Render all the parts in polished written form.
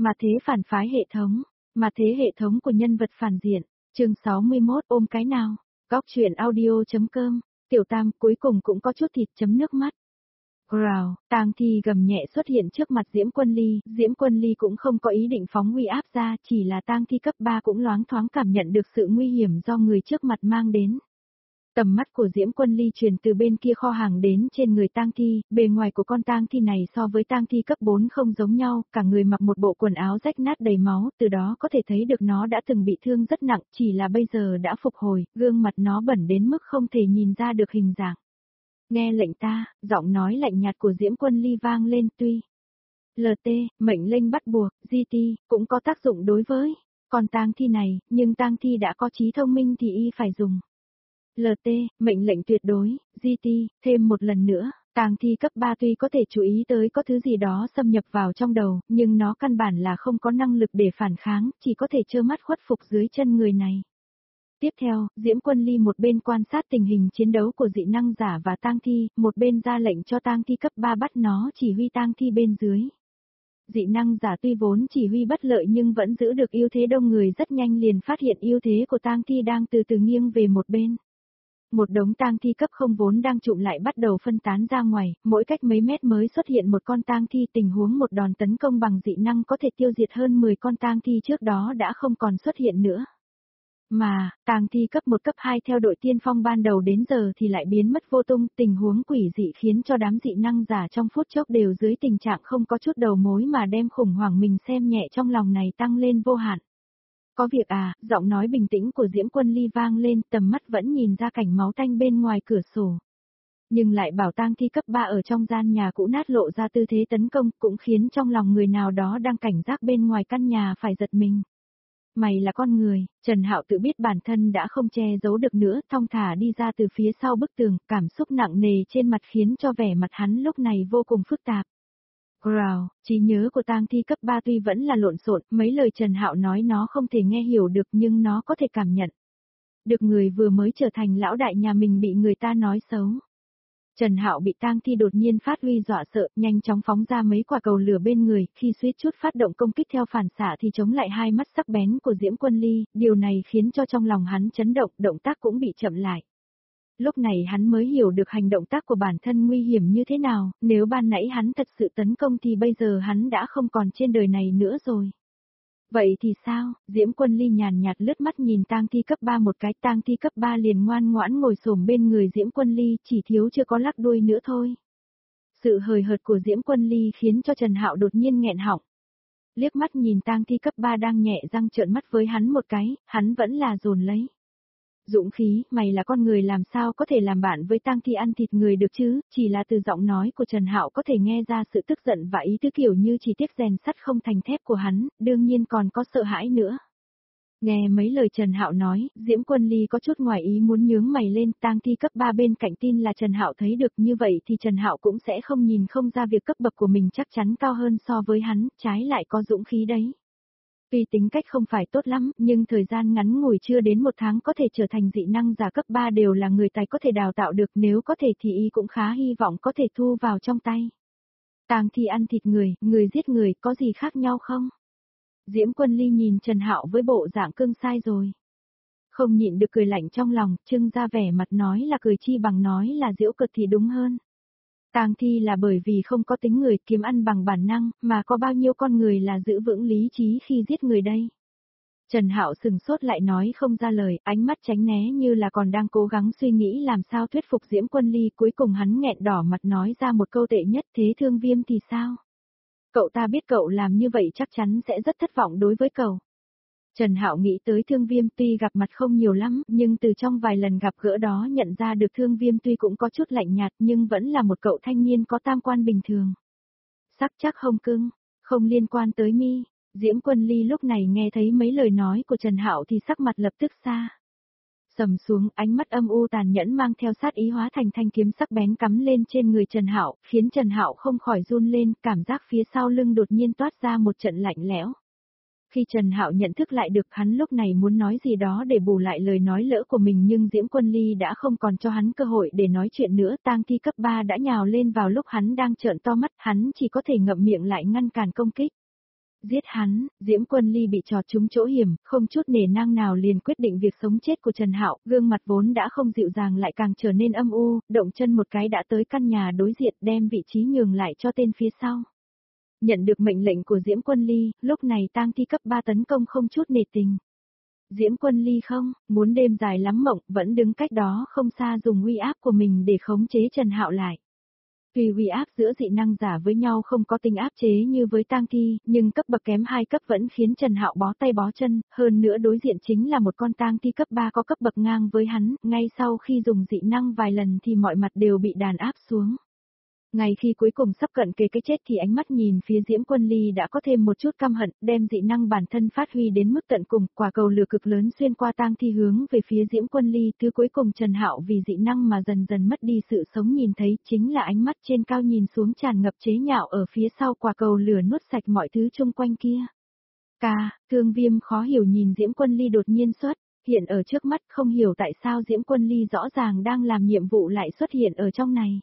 Mà thế phản phái hệ thống. Mà thế hệ thống của nhân vật phản diện. Chương 61 ôm cái nào. Góc truyện audio.com. Tiểu Tam cuối cùng cũng có chút thịt chấm nước mắt. Growl, tang thi gầm nhẹ xuất hiện trước mặt Diễm Quân Ly. Diễm Quân Ly cũng không có ý định phóng uy áp ra, chỉ là tang thi cấp 3 cũng loáng thoáng cảm nhận được sự nguy hiểm do người trước mặt mang đến. Tầm mắt của Diễm Quân Ly truyền từ bên kia kho hàng đến trên người tang thi, bề ngoài của con tang thi này so với tang thi cấp 4 không giống nhau, cả người mặc một bộ quần áo rách nát đầy máu, từ đó có thể thấy được nó đã từng bị thương rất nặng, chỉ là bây giờ đã phục hồi, gương mặt nó bẩn đến mức không thể nhìn ra được hình dạng. Nghe lệnh ta, giọng nói lạnh nhạt của Diễm Quân Ly vang lên tuy. LT, mệnh lệnh bắt buộc, GT, cũng có tác dụng đối với con tang thi này, nhưng tang thi đã có trí thông minh thì y phải dùng. LT, mệnh lệnh tuyệt đối, GT, thêm một lần nữa, tang thi cấp 3 tuy có thể chú ý tới có thứ gì đó xâm nhập vào trong đầu, nhưng nó căn bản là không có năng lực để phản kháng, chỉ có thể trơ mắt khuất phục dưới chân người này. Tiếp theo, Diễm Quân Ly một bên quan sát tình hình chiến đấu của dị năng giả và tang thi, một bên ra lệnh cho tang thi cấp 3 bắt nó chỉ huy tang thi bên dưới. Dị năng giả tuy vốn chỉ huy bất lợi nhưng vẫn giữ được ưu thế đông người, rất nhanh liền phát hiện ưu thế của tang thi đang từ từ nghiêng về một bên. Một đống tang thi cấp không vốn đang trụm lại bắt đầu phân tán ra ngoài, mỗi cách mấy mét mới xuất hiện một con tang thi, tình huống một đòn tấn công bằng dị năng có thể tiêu diệt hơn 10 con tang thi trước đó đã không còn xuất hiện nữa. Mà, tang thi cấp 1 cấp 2 theo đội tiên phong ban đầu đến giờ thì lại biến mất vô tung, tình huống quỷ dị khiến cho đám dị năng giả trong phút chốc đều dưới tình trạng không có chút đầu mối mà đem khủng hoảng mình xem nhẹ trong lòng này tăng lên vô hạn. Có việc à, giọng nói bình tĩnh của Diễm Quân Ly vang lên, tầm mắt vẫn nhìn ra cảnh máu tanh bên ngoài cửa sổ. Nhưng lại bảo tang thi cấp 3 ở trong gian nhà cũ nát lộ ra tư thế tấn công, cũng khiến trong lòng người nào đó đang cảnh giác bên ngoài căn nhà phải giật mình. Mày là con người, Trần Hạo tự biết bản thân đã không che giấu được nữa, thong thả đi ra từ phía sau bức tường, cảm xúc nặng nề trên mặt khiến cho vẻ mặt hắn lúc này vô cùng phức tạp. Growl, trí nhớ của tang thi cấp 3 tuy vẫn là lộn xộn, mấy lời Trần Hạo nói nó không thể nghe hiểu được nhưng nó có thể cảm nhận. Được người vừa mới trở thành lão đại nhà mình bị người ta nói xấu. Trần Hạo bị tang thi đột nhiên phát huy dọa sợ, nhanh chóng phóng ra mấy quả cầu lửa bên người, khi suýt chút phát động công kích theo phản xạ thì chống lại hai mắt sắc bén của Diễm Quân Ly, điều này khiến cho trong lòng hắn chấn động, động tác cũng bị chậm lại. Lúc này hắn mới hiểu được hành động tác của bản thân nguy hiểm như thế nào, nếu ban nãy hắn thật sự tấn công thì bây giờ hắn đã không còn trên đời này nữa rồi. Vậy thì sao? Diễm Quân Ly nhàn nhạt lướt mắt nhìn tang thi cấp 3 một cái, tang thi cấp 3 liền ngoan ngoãn ngồi xổm bên người Diễm Quân Ly, chỉ thiếu chưa có lắc đuôi nữa thôi. Sự hời hợt của Diễm Quân Ly khiến cho Trần Hạo đột nhiên nghẹn họng. Liếc mắt nhìn tang thi cấp 3 đang nhẹ răng trợn mắt với hắn một cái, hắn vẫn là dồn lấy. Dũng khí, mày là con người làm sao có thể làm bạn với tang thi ăn thịt người được chứ, chỉ là từ giọng nói của Trần Hạo có thể nghe ra sự tức giận và ý tứ kiểu như chỉ tiếc rèn sắt không thành thép của hắn, đương nhiên còn có sợ hãi nữa. Nghe mấy lời Trần Hạo nói, Diễm Quân Ly có chút ngoài ý muốn nhướng mày lên, tang thi cấp 3 bên cạnh tin là Trần Hạo thấy được, như vậy thì Trần Hạo cũng sẽ không nhìn không ra việc cấp bậc của mình chắc chắn cao hơn so với hắn, trái lại có dũng khí đấy. Tuy tính cách không phải tốt lắm, nhưng thời gian ngắn ngủi chưa đến 1 tháng có thể trở thành dị năng giả cấp 3 đều là người tài có thể đào tạo được, nếu có thể thì y cũng khá hy vọng có thể thu vào trong tay. Tang thi ăn thịt người, người giết người, có gì khác nhau không? Diễm Quân Ly nhìn Trần Hạo với bộ dạng cưng sai rồi. Không nhịn được cười lạnh trong lòng, trưng ra vẻ mặt nói là cười chi bằng nói là giễu cợt thì đúng hơn. Tang thi là bởi vì không có tính người, kiếm ăn bằng bản năng, mà có bao nhiêu con người là giữ vững lý trí khi giết người đây. Trần Hạo sừng sốt lại nói không ra lời, ánh mắt tránh né như là còn đang cố gắng suy nghĩ làm sao thuyết phục Diễm Quân Ly, cuối cùng hắn nghẹn đỏ mặt nói ra một câu tệ nhất, thế Thương Viêm thì sao? Cậu ta biết cậu làm như vậy chắc chắn sẽ rất thất vọng đối với cậu. Trần Hạo nghĩ tới Thương Viêm tuy gặp mặt không nhiều lắm, nhưng từ trong vài lần gặp gỡ đó nhận ra được Thương Viêm tuy cũng có chút lạnh nhạt nhưng vẫn là một cậu thanh niên có tam quan bình thường. Sắc chắc không cưng, không liên quan tới mi. Diễm Quân Ly lúc này nghe thấy mấy lời nói của Trần Hạo thì sắc mặt lập tức xa sầm xuống, ánh mắt âm u tàn nhẫn mang theo sát ý hóa thành thanh kiếm sắc bén cắm lên trên người Trần Hạo, khiến Trần Hạo không khỏi run lên, cảm giác phía sau lưng đột nhiên toát ra một trận lạnh lẽo. Khi Trần Hạo nhận thức lại được, hắn lúc này muốn nói gì đó để bù lại lời nói lỡ của mình nhưng Diễm Quân Ly đã không còn cho hắn cơ hội để nói chuyện nữa, tang thi cấp 3 đã nhào lên vào lúc hắn đang trợn to mắt, hắn chỉ có thể ngậm miệng lại ngăn cản công kích. Giết hắn, Diễm Quân Ly bị trò trúng chỗ hiểm, không chút nể nang nào liền quyết định việc sống chết của Trần Hạo, gương mặt vốn đã không dịu dàng lại càng trở nên âm u, động chân một cái đã tới căn nhà đối diện đem vị trí nhường lại cho tên phía sau. Nhận được mệnh lệnh của Diễm Quân Ly, lúc này tang thi cấp 3 tấn công không chút nể tình. Diễm Quân Ly không, muốn đêm dài lắm mộng, vẫn đứng cách đó không xa dùng uy áp của mình để khống chế Trần Hạo lại. Tuy uy áp giữa dị năng giả với nhau không có tính áp chế như với tang thi, nhưng cấp bậc kém 2 cấp vẫn khiến Trần Hạo bó tay bó chân, hơn nữa đối diện chính là một con tang thi cấp 3 có cấp bậc ngang với hắn, ngay sau khi dùng dị năng vài lần thì mọi mặt đều bị đàn áp xuống. Ngay khi cuối cùng sắp cận kề cái chết thì ánh mắt nhìn phía Diễm Quân Ly đã có thêm một chút căm hận, đem dị năng bản thân phát huy đến mức tận cùng, quả cầu lửa cực lớn xuyên qua tang thi hướng về phía Diễm Quân Ly, thứ cuối cùng Trần Hạo vì dị năng mà dần dần mất đi sự sống nhìn thấy chính là ánh mắt trên cao nhìn xuống tràn ngập chế nhạo ở phía sau quả cầu lửa nuốt sạch mọi thứ xung quanh kia. Thương Viêm khó hiểu nhìn Diễm Quân Ly đột nhiên xuất hiện ở trước mắt, không hiểu tại sao Diễm Quân Ly rõ ràng đang làm nhiệm vụ lại xuất hiện ở trong này.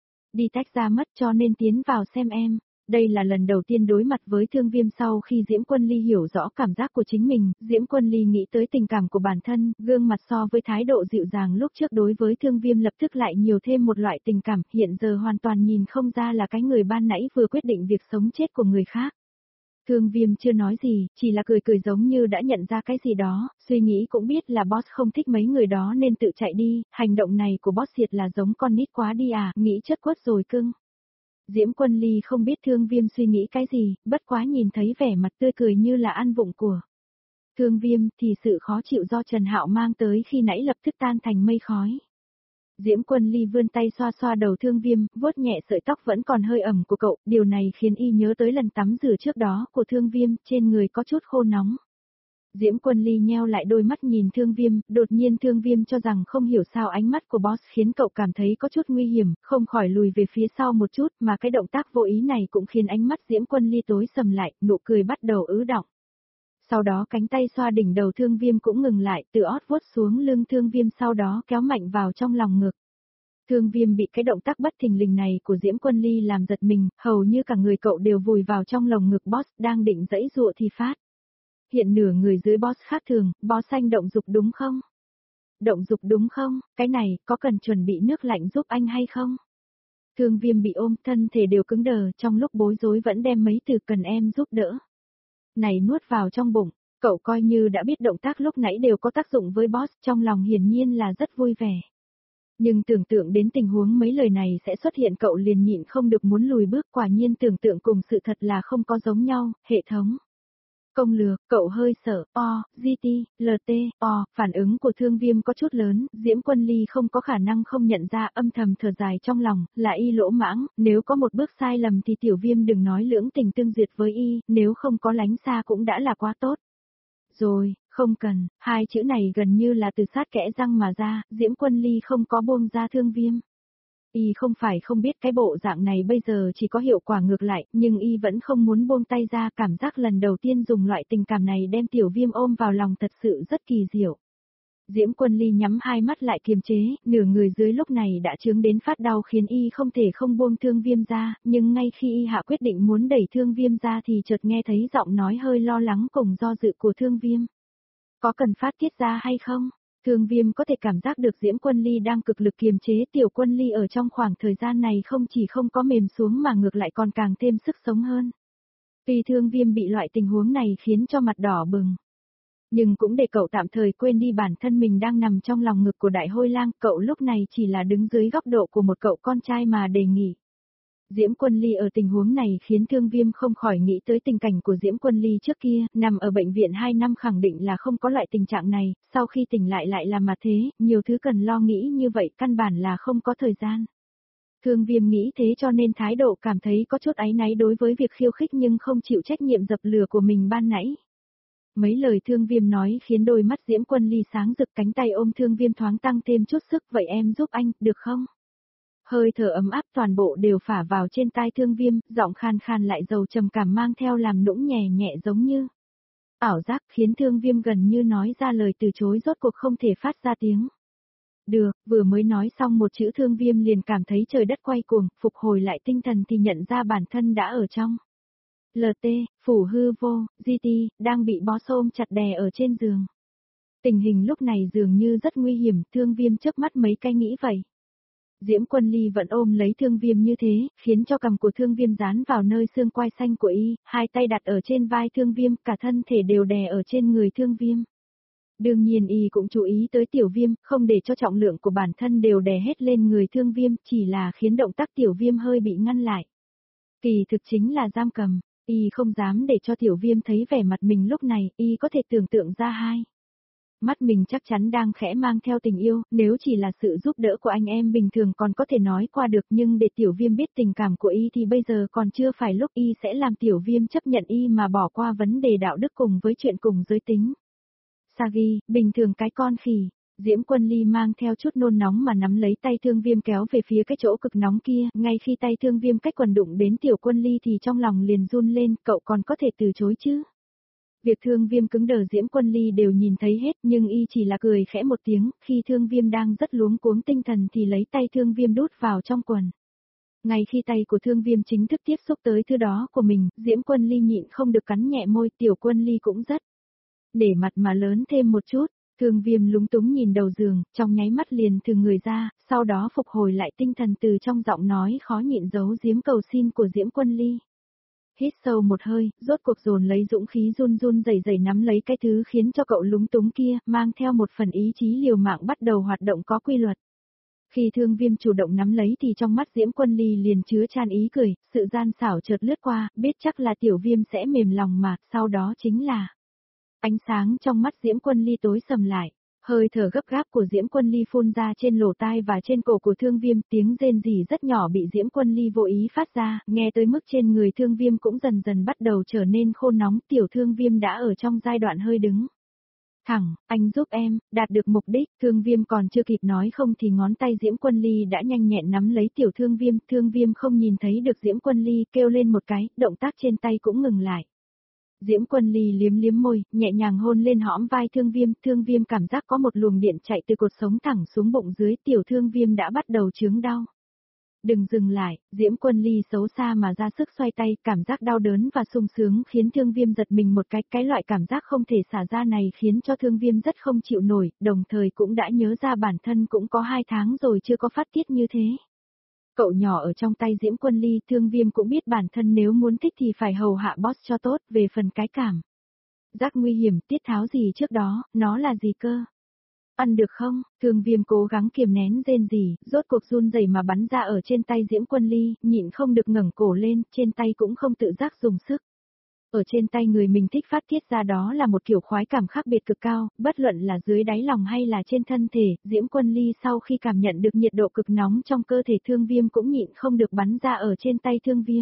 Đi tách ra mất cho nên tiến vào xem em. Đây là lần đầu tiên đối mặt với Thương Viêm sau khi Diễm Quân Ly hiểu rõ cảm giác của chính mình, Diễm Quân Ly nghĩ tới tình cảm của bản thân, gương mặt so với thái độ dịu dàng lúc trước đối với Thương Viêm lập tức lại nhiều thêm một loại tình cảm, hiện giờ hoàn toàn nhìn không ra là cái người ban nãy vừa quyết định việc sống chết của người khác. Thương Viêm chưa nói gì, chỉ là cười cười giống như đã nhận ra cái gì đó, suy nghĩ cũng biết là boss không thích mấy người đó nên tự chạy đi, hành động này của boss thiệt là giống con nít quá đi à, nghĩ chất quất rồi cưng. Diễm Quân Ly không biết Thương Viêm suy nghĩ cái gì, bất quá nhìn thấy vẻ mặt tươi cười như là ăn vụng của Thương Viêm thì sự khó chịu do Trần Hạo mang tới khi nãy lập tức tan thành mây khói. Diễm Quân Ly vươn tay xoa xoa đầu Thương Viêm, vuốt nhẹ sợi tóc vẫn còn hơi ẩm của cậu, điều này khiến y nhớ tới lần tắm rửa trước đó của Thương Viêm, trên người có chút khô nóng. Diễm Quân Ly nheo lại đôi mắt nhìn Thương Viêm, đột nhiên Thương Viêm cho rằng không hiểu sao ánh mắt của boss khiến cậu cảm thấy có chút nguy hiểm, không khỏi lùi về phía sau một chút, mà cái động tác vô ý này cũng khiến ánh mắt Diễm Quân Ly tối sầm lại, nụ cười bắt đầu ứ đọng. Sau đó cánh tay xoa đỉnh đầu Thương Viêm cũng ngừng lại, từ ót vuốt xuống lưng Thương Viêm sau đó kéo mạnh vào trong lòng ngực. Thương Viêm bị cái động tác bất thình lình này của Diễm Quân Ly làm giật mình, hầu như cả người cậu đều vùi vào trong lồng ngực boss, đang định giãy giụa thì phát. Hiện nửa người dưới boss khác thường, boss anh động dục đúng không? Động dục đúng không? Cái này, có cần chuẩn bị nước lạnh giúp anh hay không? Thương Viêm bị ôm, thân thể đều cứng đờ, trong lúc bối rối vẫn đem mấy từ cần em giúp đỡ này nuốt vào trong bụng, cậu coi như đã biết động tác lúc nãy đều có tác dụng với boss, trong lòng hiển nhiên là rất vui vẻ. Nhưng tưởng tượng đến tình huống mấy lời này sẽ xuất hiện cậu liền nhịn không được muốn lùi bước, quả nhiên tưởng tượng cùng sự thật là không có giống nhau, hệ thống. Công lược, cậu hơi sợ, GT, LT, phản ứng của Thương Viêm có chút lớn, Diễm Quân Ly không có khả năng không nhận ra, âm thầm thở dài trong lòng, là y lỗ mãng, nếu có một bước sai lầm thì Tiểu Viêm đừng nói lưỡng tình tương duyệt với y, nếu không có lánh xa cũng đã là quá tốt. Rồi, không cần, hai chữ này gần như là từ sát kẽ răng mà ra, Diễm Quân Ly không có buông ra Thương Viêm. Y không phải không biết cái bộ dạng này bây giờ chỉ có hiệu quả ngược lại, nhưng y vẫn không muốn buông tay ra, cảm giác lần đầu tiên dùng loại tình cảm này đem Tiểu Viêm ôm vào lòng thật sự rất kỳ diệu. Diễm Quân Ly nhắm hai mắt lại kiềm chế, nửa người dưới lúc này đã chướng đến phát đau khiến y không thể không buông Thương Viêm ra, nhưng ngay khi y hạ quyết định muốn đẩy Thương Viêm ra thì chợt nghe thấy giọng nói hơi lo lắng cùng do dự của Thương Viêm. Có cần phát tiết ra hay không? Thương Viêm có thể cảm giác được Diễm Quân Ly đang cực lực kiềm chế Tiểu Quân Ly ở trong khoảng thời gian này không chỉ không có mềm xuống mà ngược lại còn càng thêm sức sống hơn. Tuy Thương Viêm bị loại tình huống này khiến cho mặt đỏ bừng. Nhưng cũng để cậu tạm thời quên đi bản thân mình đang nằm trong lòng ngực của Đại Hôi Lang, cậu lúc này chỉ là đứng dưới góc độ của một cậu con trai mà đề nghị. Diễm Quân Ly ở tình huống này khiến Thương Viêm không khỏi nghĩ tới tình cảnh của Diễm Quân Ly trước kia, nằm ở bệnh viện 2 năm khẳng định là không có loại tình trạng này, sau khi tỉnh lại là mà thế, nhiều thứ cần lo nghĩ như vậy căn bản là không có thời gian. Thương Viêm nghĩ thế cho nên thái độ cảm thấy có chút áy náy đối với việc khiêu khích nhưng không chịu trách nhiệm dập lửa của mình ban nãy. Mấy lời Thương Viêm nói khiến đôi mắt Diễm Quân Ly sáng rực, cánh tay ôm Thương Viêm thoáng tăng thêm chút sức, vậy em giúp anh, được không? Hơi thở ấm áp toàn bộ đều phả vào trên tai Thương Viêm, giọng khan khan lại dầu trầm cảm mang theo làm nũng nhẹ nhẹ giống như ảo giác, khiến Thương Viêm gần như nói ra lời từ chối rốt cuộc không thể phát ra tiếng. Được, vừa mới nói xong một chữ Thương Viêm liền cảm thấy trời đất quay cuồng, phục hồi lại tinh thần thì nhận ra bản thân đã ở trong LT, phủ hư vô, GT, đang bị boss ôm chặt đè ở trên giường. Tình hình lúc này dường như rất nguy hiểm, Thương Viêm chớp mắt mấy cái nghĩ vậy. Diễm Quân Ly vẫn ôm lấy Thương Viêm như thế, khiến cho cằm của Thương Viêm dán vào nơi xương quai xanh của y, hai tay đặt ở trên vai Thương Viêm, cả thân thể đều đè ở trên người Thương Viêm. Đương nhiên y cũng chú ý tới Tiểu Viêm, không để cho trọng lượng của bản thân đều đè hết lên người Thương Viêm, chỉ là khiến động tác Tiểu Viêm hơi bị ngăn lại. Kỳ thực chính là giam cầm, y không dám để cho Tiểu Viêm thấy vẻ mặt mình lúc này, y có thể tưởng tượng ra hai. Mắt mình chắc chắn đang khẽ mang theo tình yêu, nếu chỉ là sự giúp đỡ của anh em bình thường còn có thể nói qua được, nhưng để Tiểu Viêm biết tình cảm của y thì bây giờ còn chưa phải lúc y sẽ làm Tiểu Viêm chấp nhận y mà bỏ qua vấn đề đạo đức cùng với chuyện cùng giới tính. Sagi, bình thường cái con khỉ. Diễm Quân Ly mang theo chút nôn nóng mà nắm lấy tay Thương Viêm kéo về phía cái chỗ cực nóng kia, ngay khi tay Thương Viêm cách quần đụng đến Tiểu Quân Ly thì trong lòng liền run lên, cậu còn có thể từ chối chứ? Việc Thương Viêm cứng đờ Diễm Quân Ly đều nhìn thấy hết, nhưng y chỉ là cười khẽ một tiếng, khi Thương Viêm đang rất luống cuống tinh thần thì lấy tay Thương Viêm đút vào trong quần. Ngay khi tay của Thương Viêm chính thức tiếp xúc tới thứ đó của mình, Diễm Quân Ly nhịn không được cắn nhẹ môi, Tiểu Quân Ly cũng rất để mặt mà lớn thêm một chút. Thương Viêm lúng túng nhìn đầu giường, trong nháy mắt liền thừ người ra, sau đó phục hồi lại tinh thần từ trong giọng nói khó nhịn giấu giếm cầu xin của Diễm Quân Ly. Hít sâu một hơi, rốt cuộc dồn lấy dũng khí run run rẩy rẩy nắm lấy cái thứ khiến cho cậu lúng túng kia, mang theo một phần ý chí liều mạng bắt đầu hoạt động có quy luật. Khi Thương Viêm chủ động nắm lấy thì trong mắt Diễm Quân Ly liền chứa chan ý cười, sự gian xảo chợt lướt qua, biết chắc là Tiểu Viêm sẽ mềm lòng mà, sau đó chính là ánh sáng trong mắt Diễm Quân Ly tối sầm lại, hơi thở gấp gáp của Diễm Quân Ly phun ra trên lỗ tai và trên cổ của Thương Viêm, tiếng rên rỉ rất nhỏ bị Diễm Quân Ly vô ý phát ra, nghe tới mức trên người Thương Viêm cũng dần dần bắt đầu trở nên khô nóng, Tiểu Thương Viêm đã ở trong giai đoạn hơi đứng thẳng, anh giúp em, đạt được mục đích, Thương Viêm còn chưa kịp nói không thì ngón tay Diễm Quân Ly đã nhanh nhẹn nắm lấy Tiểu Thương Viêm không nhìn thấy được Diễm Quân Ly kêu lên một cái, động tác trên tay cũng ngừng lại. Diễm Quân Ly liếm liếm môi, nhẹ nhàng hôn lên hõm vai Thương Viêm cảm giác có một luồng điện chạy từ cột sống thẳng xuống bụng dưới, Tiểu Thương Viêm đã bắt đầu chướng đau. Đừng dừng lại, Diễm Quân Ly xấu xa mà ra sức xoay tay, cảm giác đau đớn và sung sướng khiến Thương Viêm giật mình một cái loại cảm giác không thể xả ra này khiến cho Thương Viêm rất không chịu nổi, đồng thời cũng đã nhớ ra bản thân cũng có 2 tháng rồi chưa có phát tiết như thế. Cậu nhỏ ở trong tay Diễm Quân Ly, Thương Viêm cũng biết bản thân nếu muốn thích thì phải hầu hạ boss cho tốt, về phần cái cảm giác nguy hiểm, tiết tháo gì trước đó, nó là gì cơ? Ăn được không? Thương Viêm cố gắng kiềm nén rên rỉ, rốt cuộc run rẩy mà bắn ra ở trên tay Diễm Quân Ly, nhịn không được ngẩng cổ lên, trên tay cũng không tự giác dùng sức. Ở trên tay người mình thích phát tiết ra đó là một kiểu khoái cảm khác biệt cực cao, bất luận là dưới đáy lòng hay là trên thân thể, Diễm Quân Ly sau khi cảm nhận được nhiệt độ cực nóng trong cơ thể Thương Viêm cũng nhịn không được bắn ra ở trên tay Thương Viêm.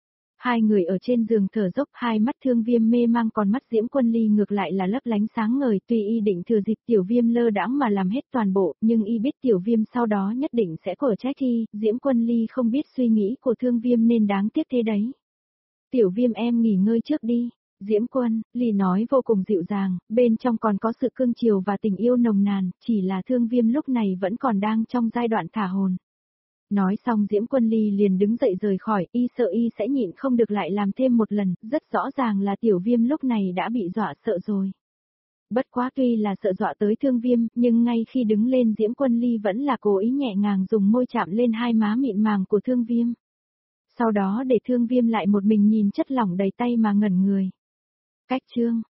Hai người ở trên giường thở dốc, hai mắt Thương Viêm mê mang, còn mắt Diễm Quân Ly ngược lại là lấp lánh sáng ngời, tuy y định thừa dịp Tiểu Viêm lơ đãng mà làm hết toàn bộ, nhưng y biết Tiểu Viêm sau đó nhất định sẽ quở trách y, Diễm Quân Ly không biết suy nghĩ của Thương Viêm nên đáng tiếc thế đấy. Tiểu Viêm em nghỉ ngơi trước đi. Diễm Quân Ly nói vô cùng dịu dàng, bên trong còn có sự cưng chiều và tình yêu nồng nàn, chỉ là Thương Viêm lúc này vẫn còn đang trong giai đoạn thả hồn. Nói xong Diễm Quân Ly liền đứng dậy rời khỏi, y sợ y sẽ nhịn không được lại làm thêm một lần, rất rõ ràng là Tiểu Viêm lúc này đã bị dọa sợ rồi. Bất quá tuy là sợ dọa tới Thương Viêm, nhưng ngay khi đứng lên Diễm Quân Ly vẫn là cố ý nhẹ nhàng dùng môi chạm lên hai má mịn màng của Thương Viêm. Sau đó để Thương Viêm lại một mình nhìn chất lỏng đầy tay mà ngẩn người. Cách chương